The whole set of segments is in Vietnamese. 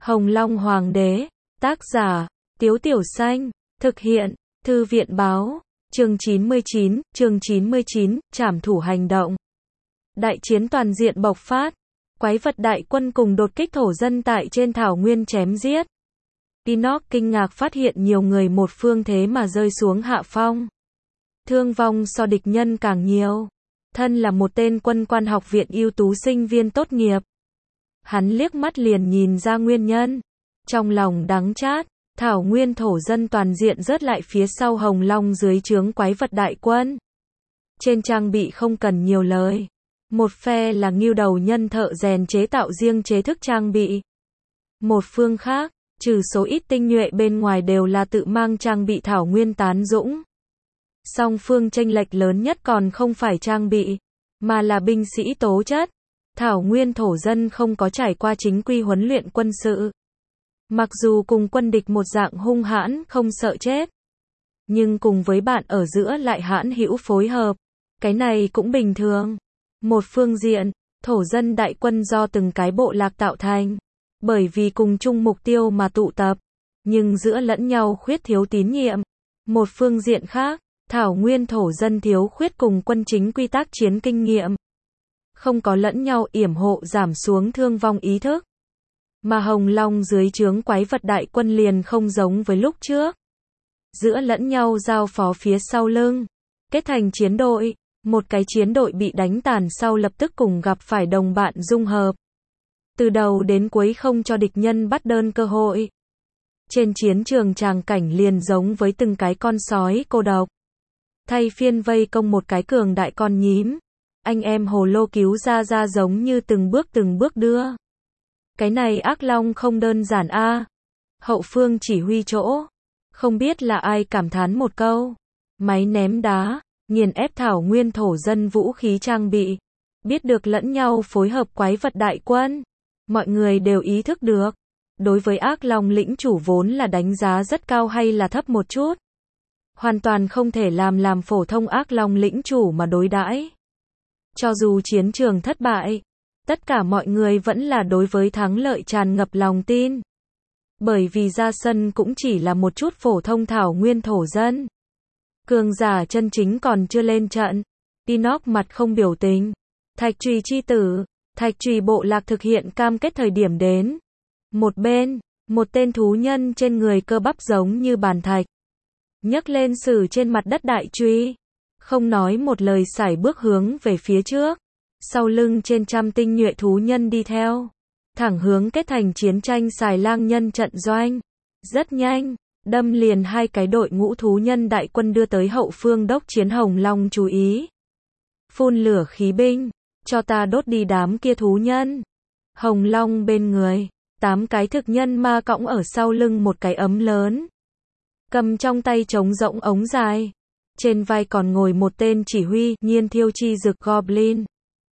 Hồng Long Hoàng đế, tác giả, Tiếu Tiểu Xanh, thực hiện, Thư viện báo, chương 99, trảm thủ hành động. Đại chiến toàn diện bộc phát, quái vật đại quân cùng đột kích thổ dân tại trên thảo nguyên chém giết. Enoch kinh ngạc phát hiện nhiều người một phương thế mà rơi xuống hạ phong. Thương vong so địch nhân càng nhiều. Thân là một tên quân quan học viện ưu tú sinh viên tốt nghiệp. Hắn liếc mắt liền nhìn ra nguyên nhân. Trong lòng đắng chát, thảo nguyên thổ dân toàn diện rớt lại phía sau Hồng Long dưới trướng quái vật đại quân. Trên trang bị không cần nhiều lời. Một phe là ngưu đầu nhân thợ rèn chế tạo riêng chế thức trang bị. Một phương khác, trừ số ít tinh nhuệ bên ngoài đều là tự mang trang bị thảo nguyên tán dũng. Song phương chênh lệch lớn nhất còn không phải trang bị, mà là binh sĩ tố chất. Thảo nguyên thổ dân không có trải qua chính quy huấn luyện quân sự. Mặc dù cùng quân địch một dạng hung hãn không sợ chết, nhưng cùng với bạn ở giữa lại hãn hữu phối hợp. Cái này cũng bình thường. Một phương diện, thổ dân đại quân do từng cái bộ lạc tạo thành, bởi vì cùng chung mục tiêu mà tụ tập, nhưng giữa lẫn nhau khuyết thiếu tín nhiệm. Một phương diện khác, thảo nguyên thổ dân thiếu khuyết cùng quân chính quy tác chiến kinh nghiệm, không có lẫn nhau yểm hộ giảm xuống thương vong ý thức. Mà Hồng Long dưới trướng quái vật đại quân liền không giống với lúc trước. Giữa lẫn nhau giao phó phía sau lưng, kết thành chiến đội. Một cái chiến đội bị đánh tàn sau lập tức cùng gặp phải đồng bạn dung hợp. Từ đầu đến cuối không cho địch nhân bắt đơn cơ hội. Trên chiến trường tràng cảnh liền giống với từng cái con sói cô độc. Thay phiên vây công một cái cường đại con nhím. Anh em hồ lô cứu ra giống như từng bước đưa. Cái này ác long không đơn giản a. Hậu phương chỉ huy chỗ. Không biết là ai cảm thán một câu. Máy ném đá. Nghiền ép thảo nguyên thổ dân vũ khí trang bị. Biết được lẫn nhau phối hợp quái vật đại quân. Mọi người đều ý thức được. Đối với ác long lĩnh chủ vốn là đánh giá rất cao hay là thấp một chút. Hoàn toàn không thể làm phổ thông ác long lĩnh chủ mà đối đãi. Cho dù chiến trường thất bại, tất cả mọi người vẫn là đối với thắng lợi tràn ngập lòng tin. Bởi vì ra sân cũng chỉ là một chút phổ thông thảo nguyên thổ dân. Cường giả chân chính còn chưa lên trận. Enoch mặt không biểu tình. Thạch Trùy chi tử, Thạch Trùy bộ lạc thực hiện cam kết thời điểm đến. Một bên, một tên thú nhân trên người cơ bắp giống như bàn thạch. Nhấc lên sử trên mặt đất đại truy. Không nói một lời sải bước hướng về phía trước. Sau lưng trên trăm tinh nhuệ thú nhân đi theo. Thẳng hướng kết thành chiến tranh xài lang nhân trận doanh. Rất nhanh. Đâm liền hai cái đội ngũ thú nhân đại quân đưa tới hậu phương đốc chiến Hồng Long chú ý. Phun lửa khí binh, cho ta đốt đi đám kia thú nhân. Hồng Long bên người, 8 cái thực nhân ma cõng ở sau lưng một cái ấm lớn. Cầm trong tay trống rỗng ống dài. Trên vai còn ngồi một tên chỉ huy, Nhiên Thiêu Chi Dực Goblin.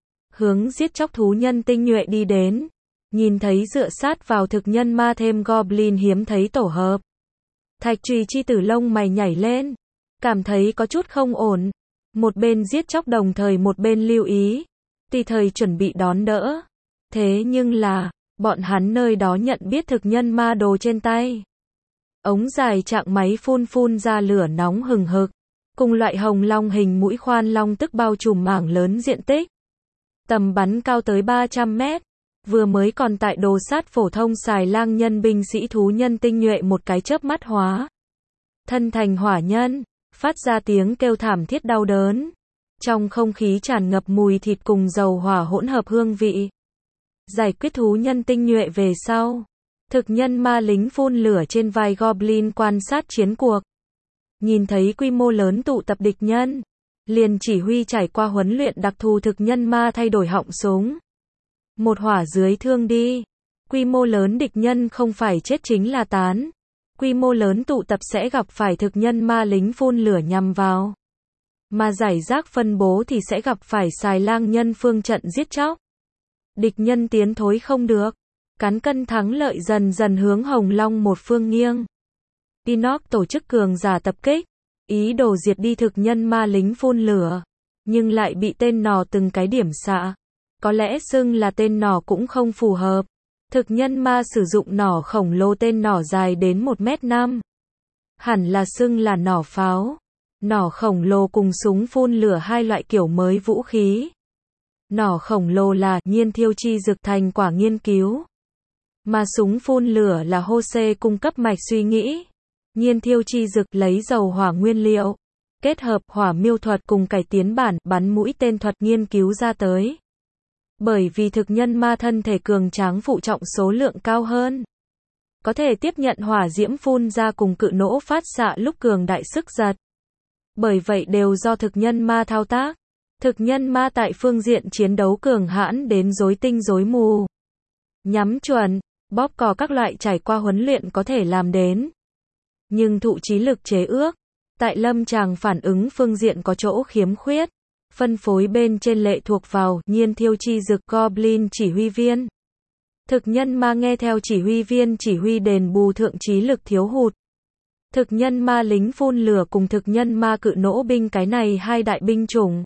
Hướng giết chóc thú nhân tinh nhuệ đi đến. Nhìn thấy dựa sát vào thực nhân ma thêm Goblin hiếm thấy tổ hợp. Thạch Trùy chi tử lông mày nhảy lên. Cảm thấy có chút không ổn. Một bên giết chóc đồng thời một bên lưu ý. Tùy thời chuẩn bị đón đỡ. Thế nhưng là, bọn hắn nơi đó nhận biết thực nhân ma đồ trên tay. Ống dài trạng máy phun ra lửa nóng hừng hực. Cùng loại hồng long hình mũi khoan long tức bao trùm mảng lớn diện tích. Tầm bắn cao tới 300 mét. Vừa mới còn tại đồ sát phổ thông xài lang nhân binh sĩ thú nhân tinh nhuệ một cái chớp mắt hóa. Thân thành hỏa nhân, phát ra tiếng kêu thảm thiết đau đớn. Trong không khí tràn ngập mùi thịt cùng dầu hỏa hỗn hợp hương vị. Giải quyết thú nhân tinh nhuệ về sau. Thực nhân ma lính phun lửa trên vai Goblin quan sát chiến cuộc. Nhìn thấy quy mô lớn tụ tập địch nhân. Liền chỉ huy trải qua huấn luyện đặc thù thực nhân ma thay đổi họng súng. Một hỏa dưới thương đi. Quy mô lớn địch nhân không phải chết chính là tán. Quy mô lớn tụ tập sẽ gặp phải thực nhân ma lính phun lửa nhằm vào. Mà giải rác phân bố thì sẽ gặp phải xài lang nhân phương trận giết chóc. Địch nhân tiến thối không được. Cán cân thắng lợi dần dần hướng Hồng Long một phương nghiêng. Enoch tổ chức cường giả tập kích. Ý đồ diệt đi thực nhân ma lính phun lửa. Nhưng lại bị tên nỏ từng cái điểm xạ. Có lẽ xưng là tên nỏ cũng không phù hợp. Thực nhân ma sử dụng nỏ khổng lồ tên nỏ dài đến 1m5. Hẳn là xưng là nỏ pháo. Nỏ khổng lồ cùng súng phun lửa hai loại kiểu mới vũ khí. Nỏ khổng lồ là nhiên thiêu chi dực thành quả nghiên cứu. Mà súng phun lửa là Jose cung cấp mạch suy nghĩ. Nhiên thiêu chi dực lấy dầu hỏa nguyên liệu. Kết hợp hỏa miêu thuật cùng cải tiến bản bắn mũi tên thuật nghiên cứu ra tới. Bởi vì thực nhân ma thân thể cường tráng phụ trọng số lượng cao hơn. Có thể tiếp nhận hỏa diễm phun ra cùng cự nỗ phát xạ lúc cường đại sức giật. Bởi vậy đều do thực nhân ma thao tác. Thực nhân ma tại phương diện chiến đấu cường hãn đến rối tinh rối mù. Nhắm chuẩn, bóp cò các loại trải qua huấn luyện có thể làm đến. Nhưng thụ trí lực chế ước, tại lâm tràng phản ứng phương diện có chỗ khiếm khuyết. Phân phối bên trên lệ thuộc vào nhiên thiêu chi dực Goblin chỉ huy viên. Thực nhân ma nghe theo chỉ huy viên chỉ huy đền bù thượng trí lực thiếu hụt. Thực nhân ma lính phun lửa cùng thực nhân ma cự nỗ binh cái này hai đại binh chủng.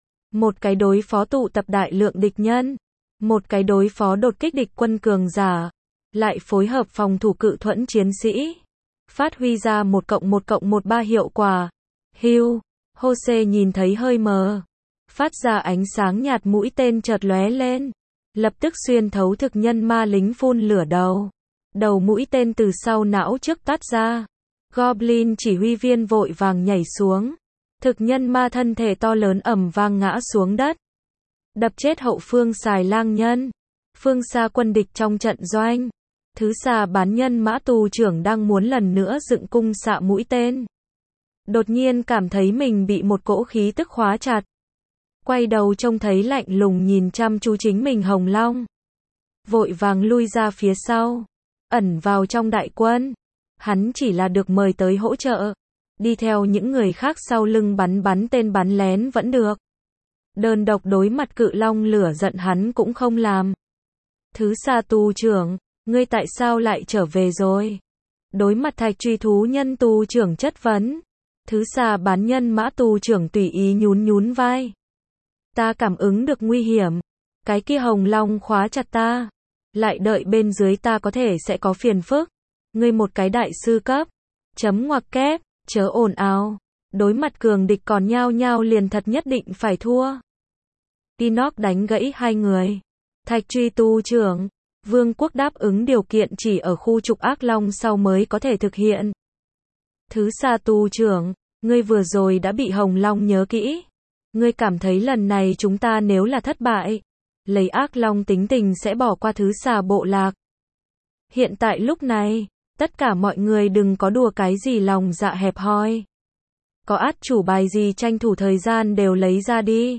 Một cái đối phó tụ tập đại lượng địch nhân. Một cái đối phó đột kích địch quân cường giả. Lại phối hợp phòng thủ cự thuẫn chiến sĩ. Phát huy ra 1+1+13 hiệu quả. Hưu, Jose nhìn thấy hơi mờ. Phát ra ánh sáng nhạt mũi tên chợt lóe lên. Lập tức xuyên thấu thực nhân ma lính phun lửa đầu. Đầu mũi tên từ sau não trước tát ra. Goblin chỉ huy viên vội vàng nhảy xuống. Thực nhân ma thân thể to lớn ầm vang ngã xuống đất. Đập chết hậu phương xài lang nhân. Phương xa quân địch trong trận doanh. Thứ xà bán nhân mã tù trưởng đang muốn lần nữa dựng cung xạ mũi tên. Đột nhiên cảm thấy mình bị một cỗ khí tức khóa chặt. Quay đầu trông thấy lạnh lùng nhìn chăm chú chính mình Hồng Long. Vội vàng lui ra phía sau. Ẩn vào trong đại quân. Hắn chỉ là được mời tới hỗ trợ. Đi theo những người khác sau lưng bắn tên bắn lén vẫn được. Đơn độc đối mặt cự long lửa giận hắn cũng không làm. Thứ xà tù trưởng, ngươi tại sao lại trở về rồi? Đối mặt thạch truy thú nhân tù trưởng chất vấn. Thứ xà bán nhân mã tù trưởng tùy ý nhún vai. Ta cảm ứng được nguy hiểm. Cái kia hồng long khóa chặt ta. Lại đợi bên dưới ta có thể sẽ có phiền phức. Ngươi một cái đại sư cấp. Chấm ngoặc kép, chớ ồn ào. Đối mặt cường địch còn nhao nhao liền thật nhất định phải thua. Enoch đánh gãy hai người. Thạch truy tu trưởng. Vương quốc đáp ứng điều kiện chỉ ở khu trục ác long sau mới có thể thực hiện. Thứ xà tu trưởng. Ngươi vừa rồi đã bị hồng long nhớ kỹ. Ngươi cảm thấy lần này chúng ta nếu là thất bại, lấy ác long tính tình sẽ bỏ qua thứ xà bộ lạc. Hiện tại lúc này, tất cả mọi người đừng có đùa cái gì lòng dạ hẹp hòi. Có át chủ bài gì tranh thủ thời gian đều lấy ra đi.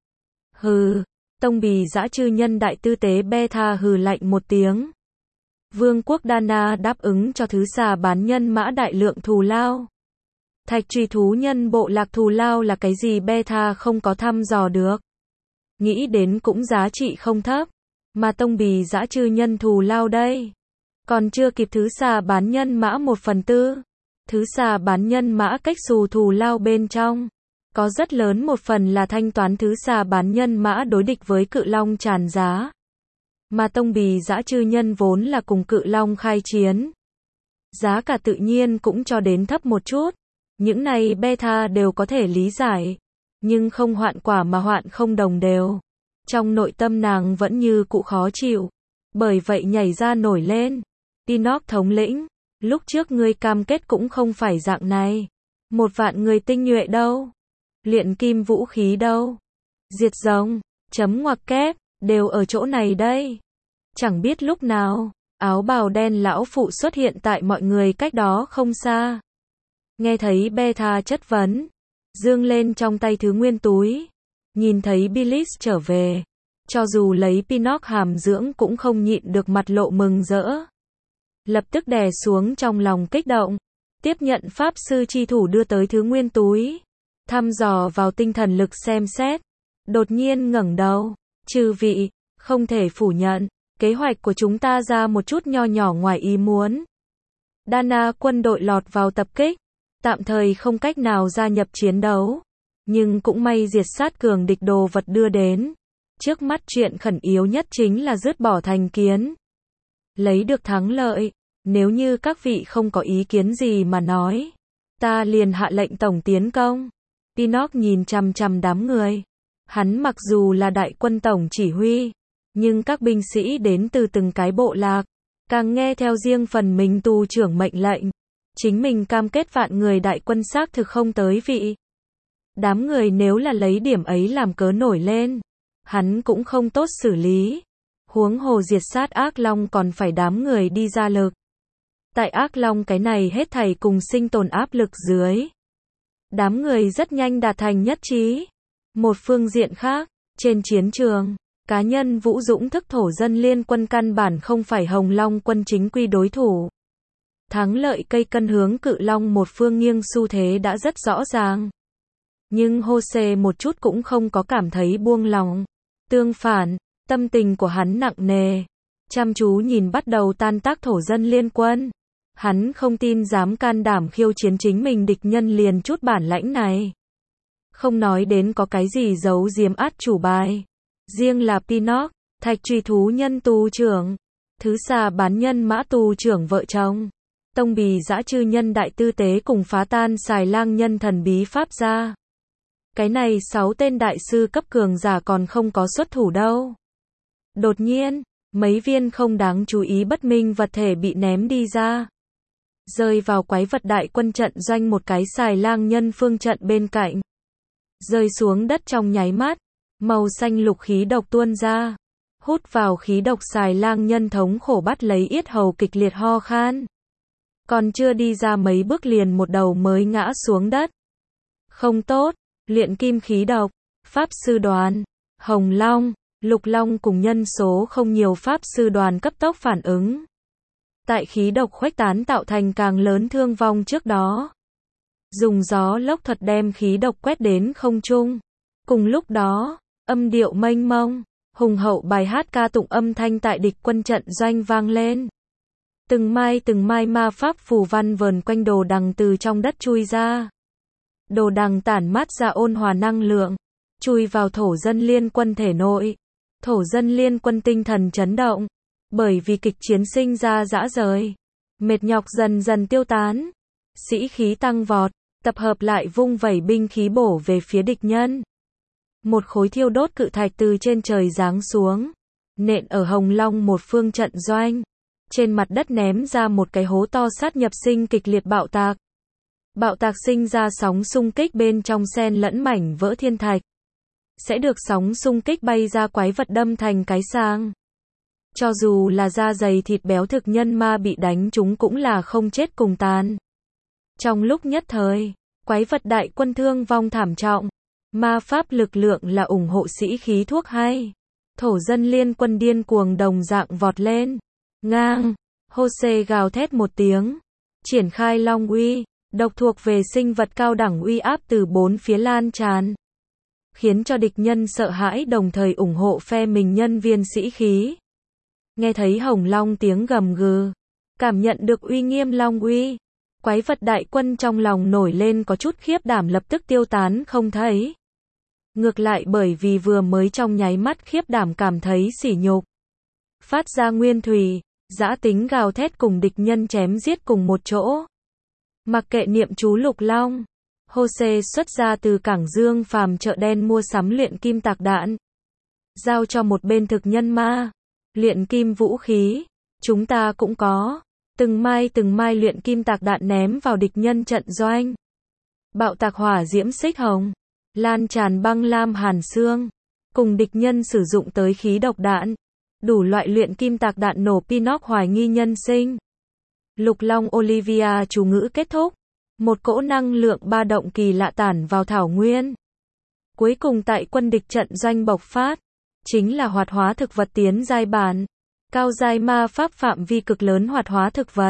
Hừ, tông bì dã chư nhân đại tư tế Beta hừ lạnh một tiếng. Vương quốc Dana đáp ứng cho thứ xà bán nhân mã đại lượng thù lao. Thạch truy thú nhân bộ lạc thù lao là cái gì Beta không có thăm dò được. Nghĩ đến cũng giá trị không thấp. Mà tông bì dã chư nhân thù lao đây. Còn chưa kịp thứ xà bán nhân mã 1/4. Thứ xà bán nhân mã cách xù thù lao bên trong. Có rất lớn một phần là thanh toán thứ xà bán nhân mã đối địch với cự long tràn giá. Mà tông bì dã chư nhân vốn là cùng cự long khai chiến. Giá cả tự nhiên cũng cho đến thấp một chút. Những này Beta đều có thể lý giải. Nhưng không hoạn quả mà hoạn không đồng đều. Trong nội tâm nàng vẫn như cũ khó chịu. Bởi vậy nhảy ra nổi lên. Enoch thống lĩnh. Lúc trước ngươi cam kết cũng không phải dạng này. 1 vạn người tinh nhuệ đâu. Luyện kim vũ khí đâu. Diệt rồng. Chấm ngoặc kép. Đều ở chỗ này đây. Chẳng biết lúc nào. Áo bào đen lão phụ xuất hiện tại mọi người cách đó không xa. Nghe thấy Beta chất vấn. Dương lên trong tay thứ nguyên túi. Nhìn thấy Billis trở về. Cho dù lấy Pinnock hàm dưỡng cũng không nhịn được mặt lộ mừng rỡ. Lập tức đè xuống trong lòng kích động. Tiếp nhận pháp sư chi thủ đưa tới thứ nguyên túi. Thăm dò vào tinh thần lực xem xét. Đột nhiên ngẩng đầu. Chư vị, không thể phủ nhận. Kế hoạch của chúng ta ra một chút nho nhỏ ngoài ý muốn. Dana quân đội lọt vào tập kích. Tạm thời không cách nào gia nhập chiến đấu. Nhưng cũng may diệt sát cường địch đồ vật đưa đến. Trước mắt chuyện khẩn yếu nhất chính là dứt bỏ thành kiến. lấy được thắng lợi. Nếu như các vị không có ý kiến gì mà nói, ta liền hạ lệnh tổng tiến công. Pinocchio nhìn chằm chằm đám người. Hắn mặc dù là đại quân tổng chỉ huy, nhưng các binh sĩ đến từ từng cái bộ lạc, càng nghe theo riêng phần mình tù trưởng mệnh lệnh. Chính mình cam kết vạn người đại quân xác thực không tới vị. Đám người nếu là lấy điểm ấy làm cớ nổi lên, hắn cũng không tốt xử lý. Huống hồ diệt sát ác long còn phải đám người đi ra lực. Tại ác long cái này hết thảy cùng sinh tồn áp lực dưới, đám người rất nhanh đạt thành nhất trí. Một phương diện khác, trên chiến trường, cá nhân vũ dũng thức thổ dân liên quân căn bản không phải Hồng Long quân chính quy đối thủ. Thắng lợi cây cân hướng Cự Long một phương nghiêng xu thế đã rất rõ ràng. Nhưng Jose một chút cũng không có cảm thấy buông lòng. Tương phản, tâm tình của hắn nặng nề, chăm chú nhìn bắt đầu tan tác thổ dân liên quân. Hắn không tin dám can đảm khiêu chiến chính mình địch nhân liền chút bản lãnh này. Không nói đến có cái gì giấu giếm át chủ bài. Riêng là Pinocchio, thạch truy thú nhân tù trưởng, thứ xà bán nhân mã tù trưởng vợ chồng, tông bì dã chư nhân đại tư tế cùng phá tan xài lang nhân thần bí pháp gia. Cái này 6 tên đại sư cấp cường giả còn không có xuất thủ đâu. Đột nhiên, mấy viên không đáng chú ý bất minh vật thể bị ném đi ra, rơi vào quái vật đại quân trận doanh một cái xài lang nhân phương trận bên cạnh. Rơi xuống đất trong nháy mắt, màu xanh lục khí độc tuôn ra. Hút vào khí độc xài lang nhân thống khổ bắt lấy yết hầu kịch liệt ho khan. Còn chưa đi ra mấy bước liền một đầu mới ngã xuống đất. Không tốt, luyện kim khí độc, pháp sư đoàn, Hồng Long, Lục Long cùng nhân số không nhiều pháp sư đoàn cấp tốc phản ứng. Tại khí độc khuếch tán tạo thành càng lớn thương vong trước đó, dùng gió lốc thuật đem khí độc quét đến không trung. Cùng lúc đó, âm điệu mênh mông, hùng hậu bài hát ca tụng âm thanh tại địch quân trận doanh vang lên. Từng mai ma pháp phù văn vờn quanh đồ đằng từ trong đất chui ra. Đồ đằng tản mát ra ôn hòa năng lượng, chui vào thổ dân liên quân thể nội. Thổ dân liên quân tinh thần chấn động, bởi vì kịch chiến sinh ra dã rời. Mệt nhọc dần dần tiêu tán, sĩ khí tăng vọt, tập hợp lại vung vẩy binh khí bổ về phía địch nhân. Một khối thiêu đốt cự thạch từ trên trời giáng xuống, nện ở Hồng Long một phương trận doanh. Trên mặt đất ném ra một cái hố to sát nhập sinh kịch liệt bạo tạc. Bạo tạc sinh ra sóng xung kích bên trong xen lẫn mảnh vỡ thiên thạch. Sẽ được sóng xung kích bay ra quái vật đâm thành cái sang. Cho dù là da dày thịt béo thực nhân ma bị đánh chúng cũng là không chết cùng tàn. Trong lúc nhất thời, quái vật đại quân thương vong thảm trọng. Ma pháp lực lượng là ủng hộ sĩ khí thuốc hay. Thổ dân liên quân điên cuồng đồng dạng vọt lên. Ngang, Jose gào thét một tiếng, triển khai long uy, độc thuộc về sinh vật cao đẳng uy áp từ bốn phía lan tràn, khiến cho địch nhân sợ hãi đồng thời ủng hộ phe mình nhân viên sĩ khí. Nghe thấy Hồng Long tiếng gầm gừ, cảm nhận được uy nghiêm long uy, quái vật đại quân trong lòng nổi lên có chút khiếp đảm lập tức tiêu tán không thấy. Ngược lại bởi vì vừa mới trong nháy mắt khiếp đảm cảm thấy sỉ nhục, phát ra nguyên thủy, dã tính gào thét cùng địch nhân chém giết cùng một chỗ. Mặc kệ niệm chú Lục Long, Jose xuất ra từ cảng Dương phàm chợ đen mua sắm luyện kim tạc đạn, giao cho một bên thực nhân ma. Luyện kim vũ khí, chúng ta cũng có. Từng mai luyện kim tạc đạn ném vào địch nhân trận doanh. Bạo tạc hỏa diễm xích hồng, lan tràn băng lam hàn xương, cùng địch nhân sử dụng tới khí độc đạn. Đủ loại luyện kim tạc đạn nổ Pinocchio hoài nghi nhân sinh. Lục Long Olivia chú ngữ kết thúc. Một cỗ năng lượng ba động kỳ lạ tản vào thảo nguyên. Cuối cùng tại quân địch trận doanh bộc phát, chính là hoạt hóa thực vật tiến giai bản. Cao giai ma pháp phạm vi cực lớn hoạt hóa thực vật.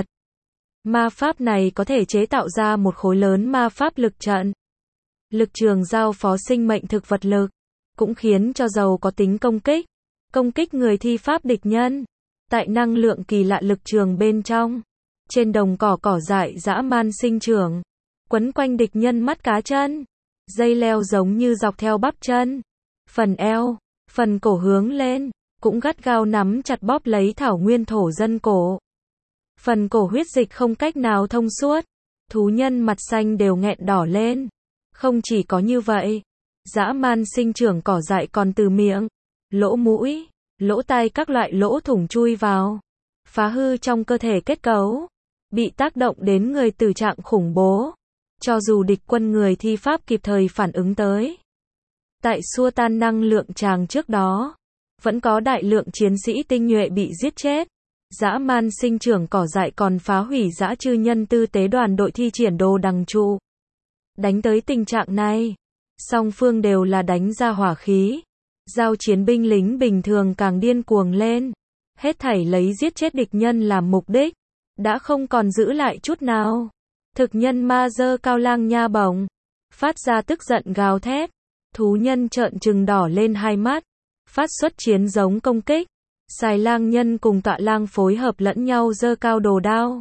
Ma pháp này có thể chế tạo ra một khối lớn ma pháp lực trận. Lực trường giao phó sinh mệnh thực vật lực, cũng khiến cho dầu có tính công kích người thi pháp địch nhân. Tại năng lượng kỳ lạ lực trường bên trong, trên đồng cỏ dại dã man sinh trưởng, quấn quanh địch nhân mắt cá chân, dây leo giống như dọc theo bắp chân, phần eo, phần cổ hướng lên, cũng gắt gao nắm chặt bóp lấy thảo nguyên thổ dân cổ. Phần cổ huyết dịch không cách nào thông suốt, thú nhân mặt xanh đều nghẹn đỏ lên. Không chỉ có như vậy, dã man sinh trưởng cỏ dại còn từ miệng, lỗ mũi, lỗ tai các loại lỗ thủng chui vào, phá hư trong cơ thể kết cấu, bị tác động đến người tử trạng khủng bố. Cho dù địch quân người thi pháp kịp thời phản ứng tới, tại xua tan năng lượng tràng trước đó, vẫn có đại lượng chiến sĩ tinh nhuệ bị giết chết. Dã man sinh trưởng cỏ dại còn phá hủy dã chư nhân tư tế đoàn đội thi triển đồ đằng trụ. Đánh tới tình trạng này, song phương đều là đánh ra hỏa khí. Giao chiến binh lính bình thường càng điên cuồng lên, hết thảy lấy giết chết địch nhân làm mục đích, đã không còn giữ lại chút nào. Thực nhân ma giơ cao lang nha bổng, phát ra tức giận gào thét, thú nhân trợn trừng đỏ lên hai mắt, phát xuất chiến giống công kích. Xài lang nhân cùng tọa lang phối hợp lẫn nhau giơ cao đồ đao.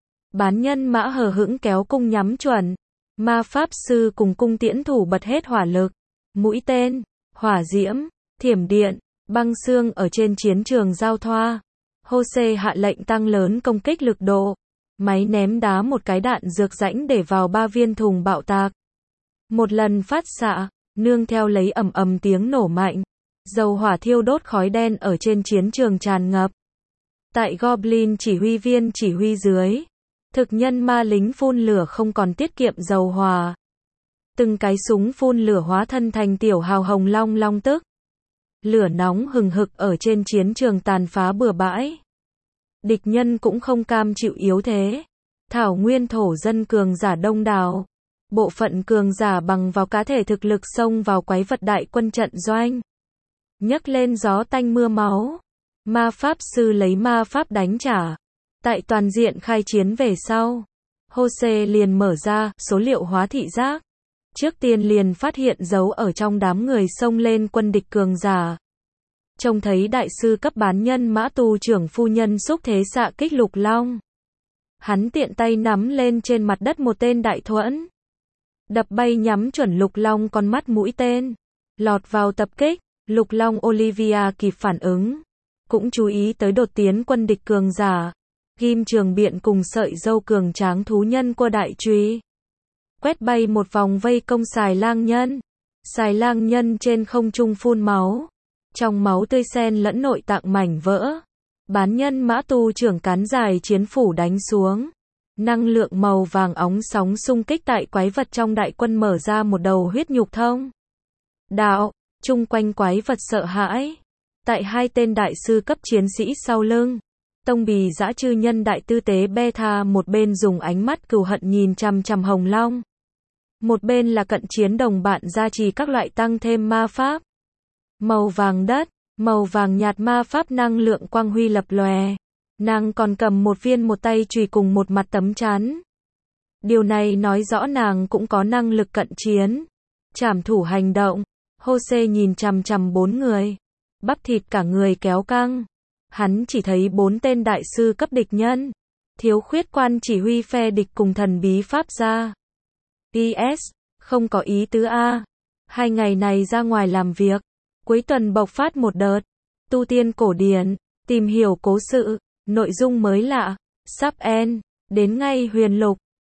Bán nhân mã hờ hững kéo cung nhắm chuẩn. Ma pháp sư cùng cung tiễn thủ bật hết hỏa lực. Mũi tên, hỏa diễm, thiểm điện, băng xương ở trên chiến trường giao thoa. Jose hạ lệnh tăng lớn công kích lực độ. Máy ném đá một cái đạn dược rãnh để vào 3 viên thùng bạo tạc. Một lần phát xạ, nương theo lấy ầm ầm tiếng nổ mạnh. Dầu hỏa thiêu đốt khói đen ở trên chiến trường tràn ngập. Tại Goblin chỉ huy viên chỉ huy dưới, thực nhân ma lính phun lửa không còn tiết kiệm dầu hỏa. Từng cái súng phun lửa hóa thân thành tiểu hào hồng long long tức. Lửa nóng hừng hực ở trên chiến trường tàn phá bừa bãi. Địch nhân cũng không cam chịu yếu thế. Thảo nguyên thổ dân cường giả đông đảo. Bộ phận cường giả bằng vào cá thể thực lực xông vào quái vật đại quân trận doanh. Nhấc lên gió tanh mưa máu. Ma pháp sư lấy ma pháp đánh trả. Tại toàn diện khai chiến về sau, Jose liền mở ra số liệu hóa thị giác. Trước tiên liền phát hiện dấu ở trong đám người xông lên quân địch cường giả. Trông thấy đại sư cấp bán nhân mã tù trưởng phu nhân xúc thế xạ kích lục long. Hắn tiện tay nắm lên trên mặt đất một tên đại thuẫn. Đập bay nhắm chuẩn lục long con mắt mũi tên. Lọt vào tập kích. Lục long Olivia kịp phản ứng. Cũng chú ý tới đột tiến quân địch cường giả. Ghim trường biện cùng sợi dâu cường tráng thú nhân của đại truy. Quét bay một vòng vây công xài lang nhân. Xài lang nhân trên không trung phun máu. Trong máu tươi xen lẫn nội tạng mảnh vỡ. Bán nhân mã tu trưởng cán dài chiến phủ đánh xuống. Năng lượng màu vàng óng sóng xung kích tại quái vật trong đại quân mở ra một đầu huyết nhục thông đạo. Chung quanh quái vật sợ hãi. Tại hai tên đại sư cấp chiến sĩ sau lưng, tông bì dã chư nhân đại tư tế Beta một bên dùng ánh mắt cừu hận nhìn chằm chằm Hồng Long. Một bên là cận chiến đồng bạn gia trì các loại tăng thêm ma pháp. Màu vàng đất, màu vàng nhạt ma pháp năng lượng quang huy lập lòe. Nàng còn cầm một viên một tay chùy cùng một mặt tấm chắn. Điều này nói rõ nàng cũng có năng lực cận chiến. Trảm thủ hành động. Jose nhìn chằm chằm 4 người. Bắp thịt cả người kéo căng. Hắn chỉ thấy 4 tên đại sư cấp địch nhân. Thiếu khuyết quan chỉ huy phe địch cùng thần bí pháp gia. PS, không có ý tứ A. 2 ngày này ra ngoài làm việc. Cuối tuần bộc phát một đợt. Tu tiên cổ điển. Tìm hiểu cố sự. Nội dung mới lạ. Sắp end. Đến ngay huyền lục.